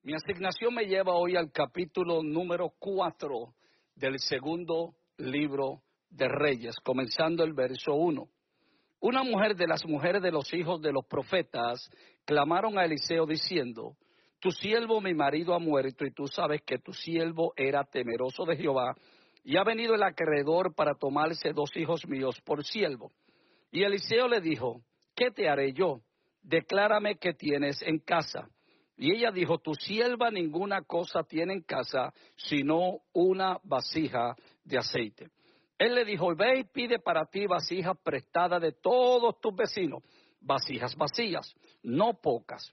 Mi asignación me lleva hoy al capítulo número 4 del segundo libro de Reyes, comenzando el verso 1. Una mujer de las mujeres de los hijos de los profetas clamaron a Eliseo diciendo: tu siervo mi marido ha muerto, y tú sabes que tu siervo era temeroso de Jehová, y ha venido el acreedor para tomarse 2 hijos míos por siervo. Y Eliseo le dijo: ¿qué te haré yo? Declárame qué tienes en casa. Y ella dijo: tu sierva ninguna cosa tiene en casa, sino una vasija de aceite. Él le dijo: ve y pide para ti vasijas prestadas de todos tus vecinos, vasijas vacías, no pocas.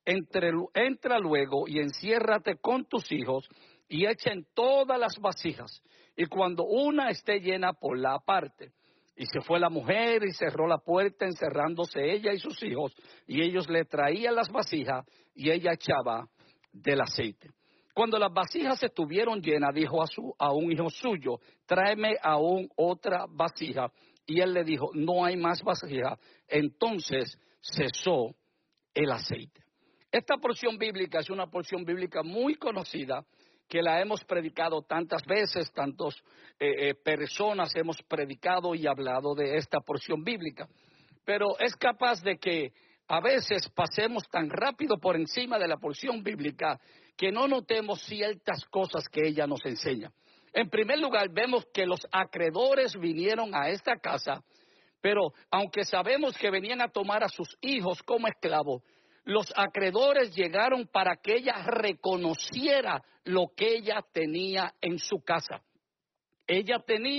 Entra luego y enciérrate con tus hijos y echen todas las vasijas, y cuando una esté llena, ponla aparte. Y se fue la mujer y cerró la puerta, encerrándose ella y sus hijos, y ellos le traían las vasijas y ella echaba del aceite. Cuando las vasijas estuvieron llenas, dijo a un hijo suyo: tráeme aún otra vasija. Y él le dijo: no hay más vasija. Entonces cesó el aceite. Esta porción bíblica es una porción bíblica muy conocida, que la hemos predicado tantas veces, tantas personas hemos predicado y hablado de esta porción bíblica. Pero es capaz de que a veces pasemos tan rápido por encima de la porción bíblica que no notemos ciertas cosas que ella nos enseña. En primer lugar, vemos que los acreedores vinieron a esta casa, pero aunque sabemos que venían a tomar a sus hijos como esclavos, los acreedores llegaron para que ella reconociera lo que ella tenía en su casa. Ella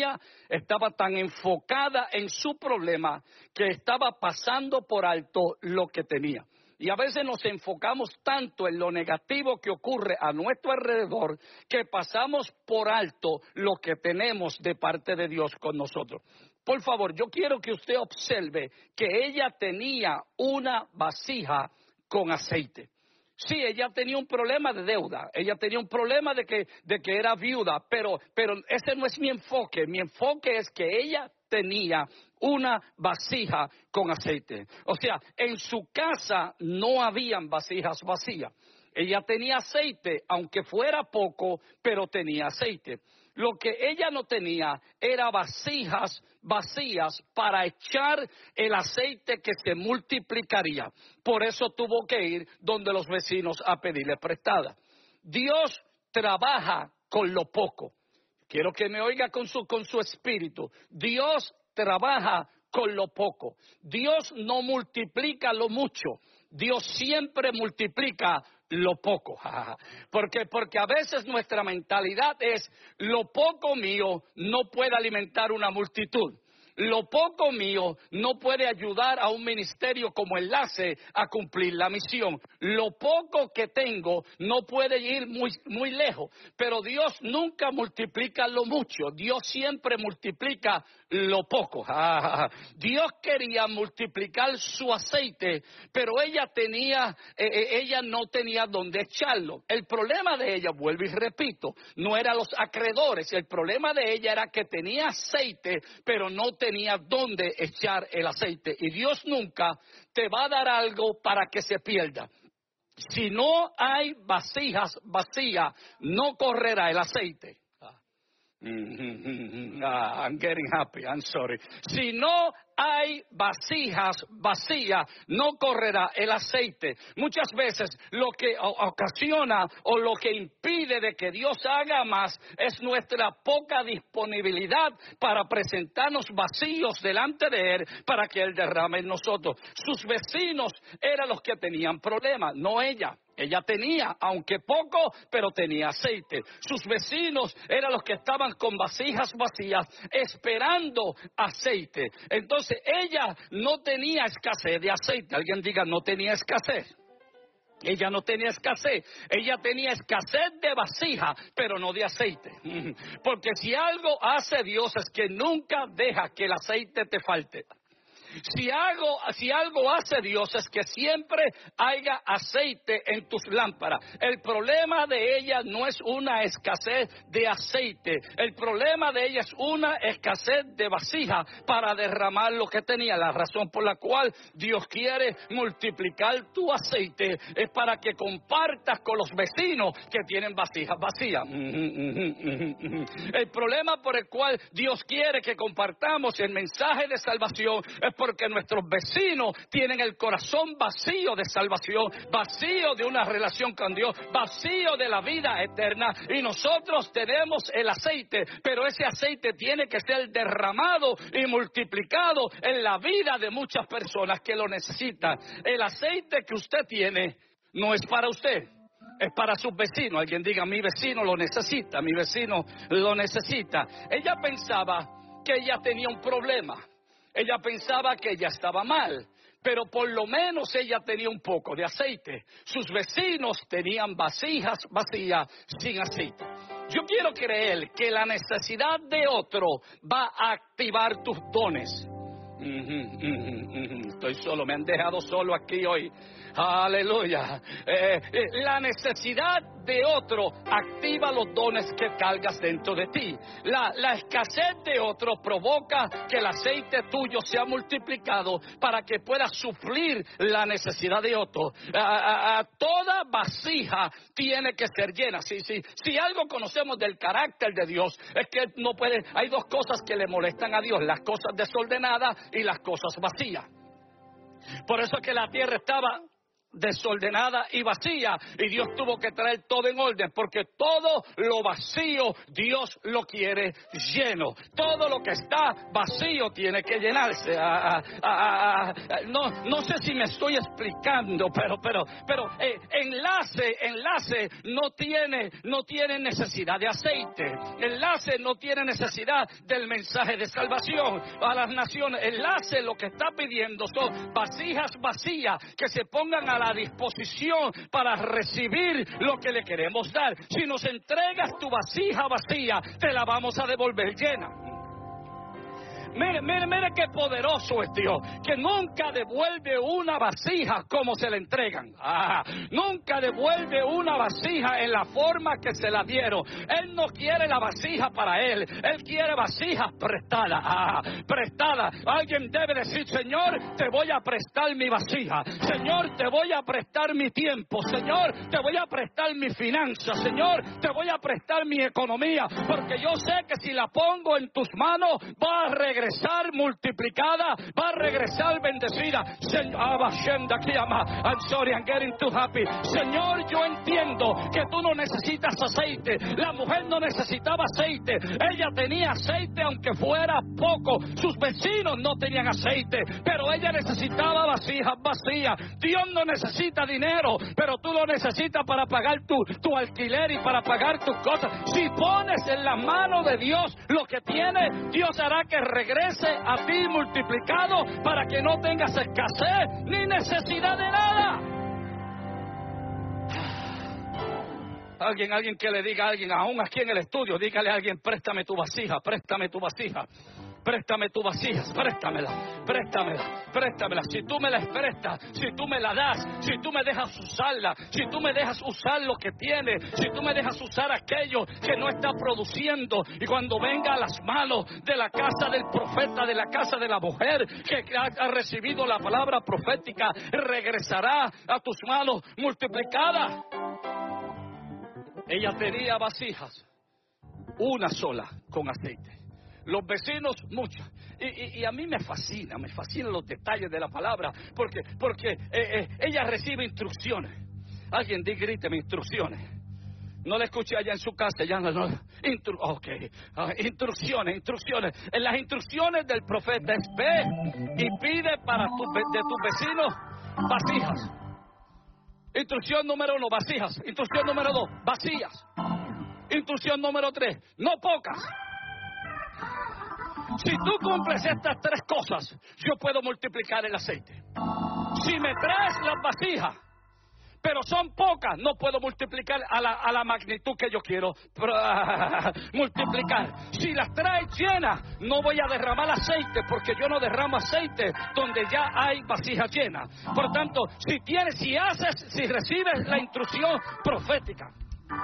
estaba tan enfocada en su problema que estaba pasando por alto lo que tenía. Y a veces nos enfocamos tanto en lo negativo que ocurre a nuestro alrededor que pasamos por alto lo que tenemos de parte de Dios con nosotros. Por favor, yo quiero que usted observe que ella tenía una vasija con aceite. Sí, ella tenía un problema de deuda, ella tenía un problema de que era viuda, pero ese no es mi enfoque. Mi enfoque es que ella tenía una vasija con aceite. O sea, en su casa no habían vasijas vacías. Ella tenía aceite, aunque fuera poco, pero tenía aceite. Lo que ella no tenía era vasijas vacías para echar el aceite que se multiplicaría. Por eso tuvo que ir donde los vecinos a pedirle prestada. Dios trabaja con lo poco. Quiero que me oiga con su espíritu. Dios trabaja con lo poco. Dios no multiplica lo mucho. Dios siempre multiplica lo poco. Porque a veces nuestra mentalidad es: lo poco mío no puede alimentar una multitud. Lo poco mío no puede ayudar a un ministerio como enlace a cumplir la misión. Lo poco que tengo no puede ir muy lejos. Pero Dios nunca multiplica lo mucho. Dios siempre multiplica lo poco. Dios quería multiplicar su aceite, pero ella no tenía dónde echarlo. El problema de ella, vuelvo y repito, no eran los acreedores. El problema de ella era que tenía aceite, pero no tenía dónde echar el aceite. Y Dios nunca te va a dar algo para que se pierda. Si no hay vasijas vacías, no correrá el aceite. I'm getting happy, I'm sorry. Si no hay vasijas vacías, no correrá el aceite. Muchas veces lo que ocasiona o lo que impide de que Dios haga más es nuestra poca disponibilidad para presentarnos vacíos delante de Él para que Él derrame en nosotros. Sus vecinos eran los que tenían problemas, no ella. Ella tenía, aunque poco, pero tenía aceite. Sus vecinos eran los que estaban con vasijas vacías, esperando aceite. Entonces, ella no tenía escasez de aceite. Alguien diga: no tenía escasez. Ella no tenía escasez. Ella tenía escasez de vasija, pero no de aceite. Porque si algo hace Dios es que nunca deja que el aceite te falte. Si algo hace Dios es que siempre haya aceite en tus lámparas. El problema de ella no es una escasez de aceite. El problema de ella es una escasez de vasija para derramar lo que tenía. La razón por la cual Dios quiere multiplicar tu aceite es para que compartas con los vecinos que tienen vasijas vacías. El problema por el cual Dios quiere que compartamos el mensaje de salvación es porque nuestros vecinos tienen el corazón vacío de salvación, vacío de una relación con Dios, vacío de la vida eterna, y nosotros tenemos el aceite, pero ese aceite tiene que ser derramado y multiplicado en la vida de muchas personas que lo necesitan. El aceite que usted tiene no es para usted, es para sus vecinos. Alguien diga: mi vecino lo necesita, mi vecino lo necesita. Ella pensaba que ella tenía un problema, ella pensaba que ella estaba mal, pero por lo menos ella tenía un poco de aceite. Sus vecinos tenían vasijas vacías sin aceite. Yo quiero creer que la necesidad de otro va a activar tus dones. Estoy solo, me han dejado solo aquí hoy. Aleluya. La necesidad de otro activa los dones que cargas dentro de ti. La escasez de otro provoca que el aceite tuyo sea multiplicado para que pueda suplir la necesidad de otro. Toda vasija tiene que ser llena. Si algo conocemos del carácter de Dios es que no puede. Hay dos cosas que le molestan a Dios: las cosas desordenadas y las cosas vacías. Por eso es que la tierra estaba desordenada y vacía, y Dios tuvo que traer todo en orden, porque todo lo vacío Dios lo quiere lleno. Todo lo que está vacío tiene que llenarse. No sé si me estoy explicando, pero enlace no tiene necesidad de aceite. Enlace no tiene necesidad del mensaje de salvación a las naciones. Enlace lo que está pidiendo son vasijas vacías que se pongan a la disposición para recibir lo que le queremos dar. Si nos entregas tu vasija vacía, te la vamos a devolver llena. Mire qué poderoso es Dios, que nunca devuelve una vasija como se la entregan. Nunca devuelve una vasija en la forma que se la dieron. Él no quiere la vasija para él quiere vasijas prestadas. Prestada. Alguien debe decir: Señor, te voy a prestar mi vasija. Señor, te voy a prestar mi tiempo. Señor, te voy a prestar mi finanza. Señor, te voy a prestar mi economía, porque yo sé que si la pongo en tus manos va a regresar multiplicada, va a regresar bendecida. I'm sorry, I'm getting too happy. Señor, yo entiendo que tú no necesitas aceite. La mujer no necesitaba aceite. Ella tenía aceite aunque fuera poco. Sus vecinos no tenían aceite, pero ella necesitaba vasijas vacías. Dios no necesita dinero, pero tú lo necesitas para pagar tu alquiler y para pagar tus cosas. Si pones en la mano de Dios lo que tienes, Dios hará que regrese a ti multiplicado para que no tengas escasez ni necesidad de nada. Alguien que le diga a alguien, aún aquí en el estudio, dígale a alguien: préstame tu vasija, préstame tu vasija. Préstame tu vasija, préstamela. Si tú me la prestas, si tú me la das, si tú me dejas usarla, si tú me dejas usar lo que tienes, si tú me dejas usar aquello que no está produciendo, y cuando venga a las manos de la casa del profeta, de la casa de la mujer que ha recibido la palabra profética, regresará a tus manos multiplicada. Ella tenía vasijas, una sola con aceite. Los vecinos, muchas. Y a mí me fascinan los detalles de la palabra, porque ella recibe instrucciones. Alguien gríteme: instrucciones. No la escuché allá en su casa, instrucciones. En las instrucciones del profeta es: ve y pide para de tus vecinos vasijas. Instrucción número 1, vasijas. Instrucción número 2, vacías. Instrucción número 3, no pocas. Si tú cumples estas 3 cosas, yo puedo multiplicar el aceite. Si me traes las vasijas, pero son pocas. No puedo multiplicar a la magnitud que yo quiero multiplicar. Si las traes llenas, no voy a derramar aceite, porque yo no derramo aceite donde ya hay vasijas llenas. Por tanto, si recibes la instrucción profética,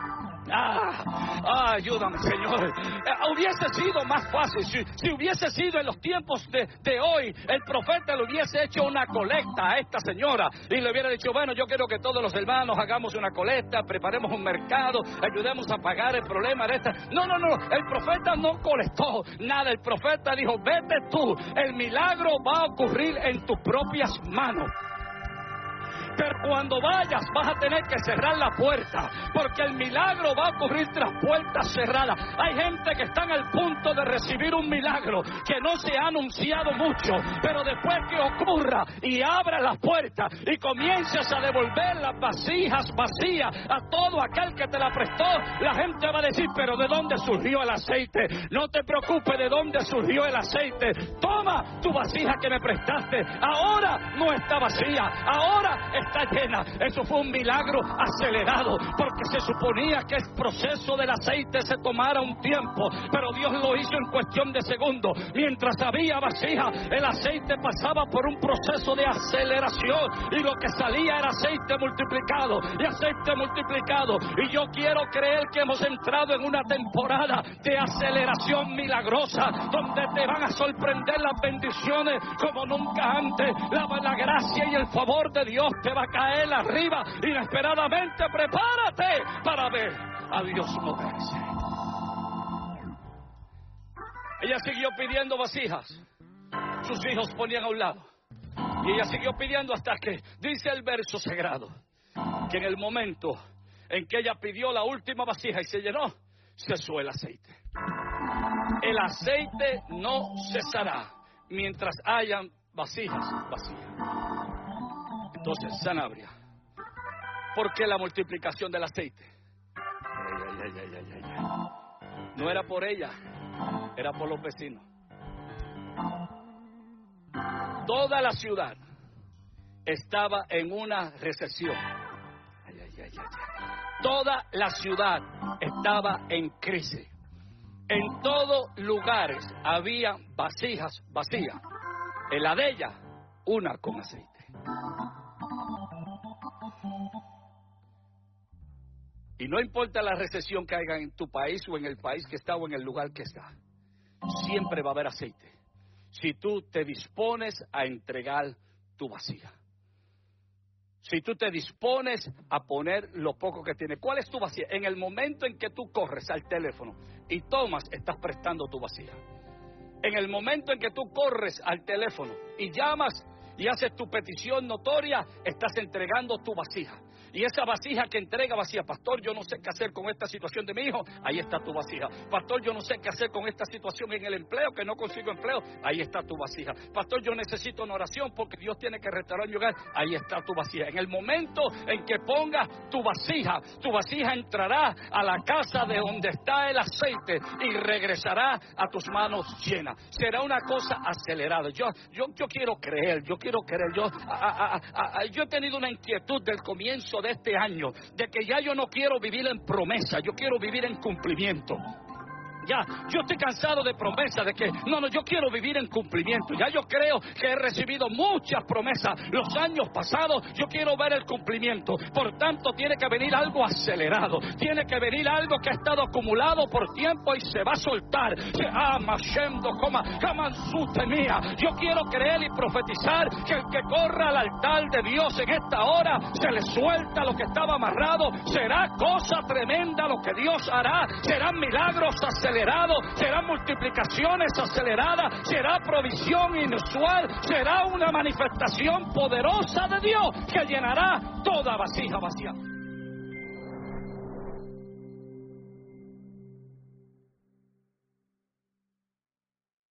ayúdame, Señor. Hubiese sido más fácil si hubiese sido en los tiempos de hoy. El profeta le hubiese hecho una colecta a esta señora y le hubiera dicho: bueno, yo quiero que todos los hermanos hagamos una colecta, preparemos un mercado, ayudemos a pagar el problema de esta. No, el profeta no colectó nada. El profeta dijo: vete tú, el milagro va a ocurrir en tus propias manos. Pero cuando vayas vas a tener que cerrar la puerta, porque el milagro va a ocurrir tras puertas cerradas. Hay gente que están al punto de recibir un milagro que no se ha anunciado mucho, pero después que ocurra y abra las puertas y comiences a devolver las vasijas vacías a todo aquel que te la prestó, la gente va a decir: pero ¿de dónde surgió el aceite? No te preocupes de dónde surgió el aceite. Toma tu vasija que me prestaste, ahora no está vacía, ahora está llena. Eso fue un milagro acelerado, porque se suponía que el proceso del aceite se tomara un tiempo, pero Dios lo hizo en cuestión de segundos. Mientras había vasija, el aceite pasaba por un proceso de aceleración, y lo que salía era aceite multiplicado y aceite multiplicado. Y yo quiero creer que hemos entrado en una temporada de aceleración milagrosa, donde te van a sorprender las bendiciones como nunca antes. La gracia y el favor de Dios te va a caer arriba inesperadamente. Prepárate para ver a Dios moverse. Ella siguió pidiendo vasijas. Sus hijos ponían a un lado, y ella siguió pidiendo hasta que, dice el verso sagrado, que en el momento en que ella pidió la última vasija y se llenó, cesó el aceite. El aceite no cesará mientras hayan vasijas vacías. Entonces, Sanabria, ¿por qué la multiplicación del aceite? No era por ella, era por los vecinos. Toda la ciudad estaba en una recesión. Toda la ciudad estaba en crisis. En todos lugares había vasijas vacías. En la de ella, una con aceite. Y no importa la recesión que haya en tu país o en el país que está o en el lugar que está, siempre va a haber aceite si tú te dispones a entregar tu vasija. Si tú te dispones a poner lo poco que tienes. ¿Cuál es tu vasija? En el momento en que tú corres al teléfono y tomas, estás prestando tu vasija. En el momento en que tú corres al teléfono y llamas y haces tu petición notoria, estás entregando tu vasija. Y esa vasija que entrega vacía: pastor, yo no sé qué hacer con esta situación de mi hijo, ahí está tu vasija. Pastor, yo no sé qué hacer con esta situación en el empleo, que no consigo empleo, ahí está tu vasija. Pastor, yo necesito una oración porque Dios tiene que restaurar mi hogar, ahí está tu vasija. En el momento en que pongas tu vasija entrará a la casa de donde está el aceite y regresará a tus manos llenas. Será una cosa acelerada. Yo quiero creer. Yo he tenido una inquietud del comienzo de este año, de que ya yo no quiero vivir en promesa, yo quiero vivir en cumplimiento. Ya, yo estoy cansado de promesas, de que yo quiero vivir en cumplimiento. Ya yo creo que he recibido muchas promesas los años pasados, yo quiero ver el cumplimiento. Por tanto, tiene que venir algo acelerado, tiene que venir algo que ha estado acumulado por tiempo y se va a soltar. Yo quiero creer y profetizar que el que corra al altar de Dios en esta hora, se le suelta lo que estaba amarrado. Será cosa tremenda lo que Dios hará, serán milagros acelerados, serán multiplicaciones aceleradas, será provisión inusual, será una manifestación poderosa de Dios que llenará toda vasija vacía.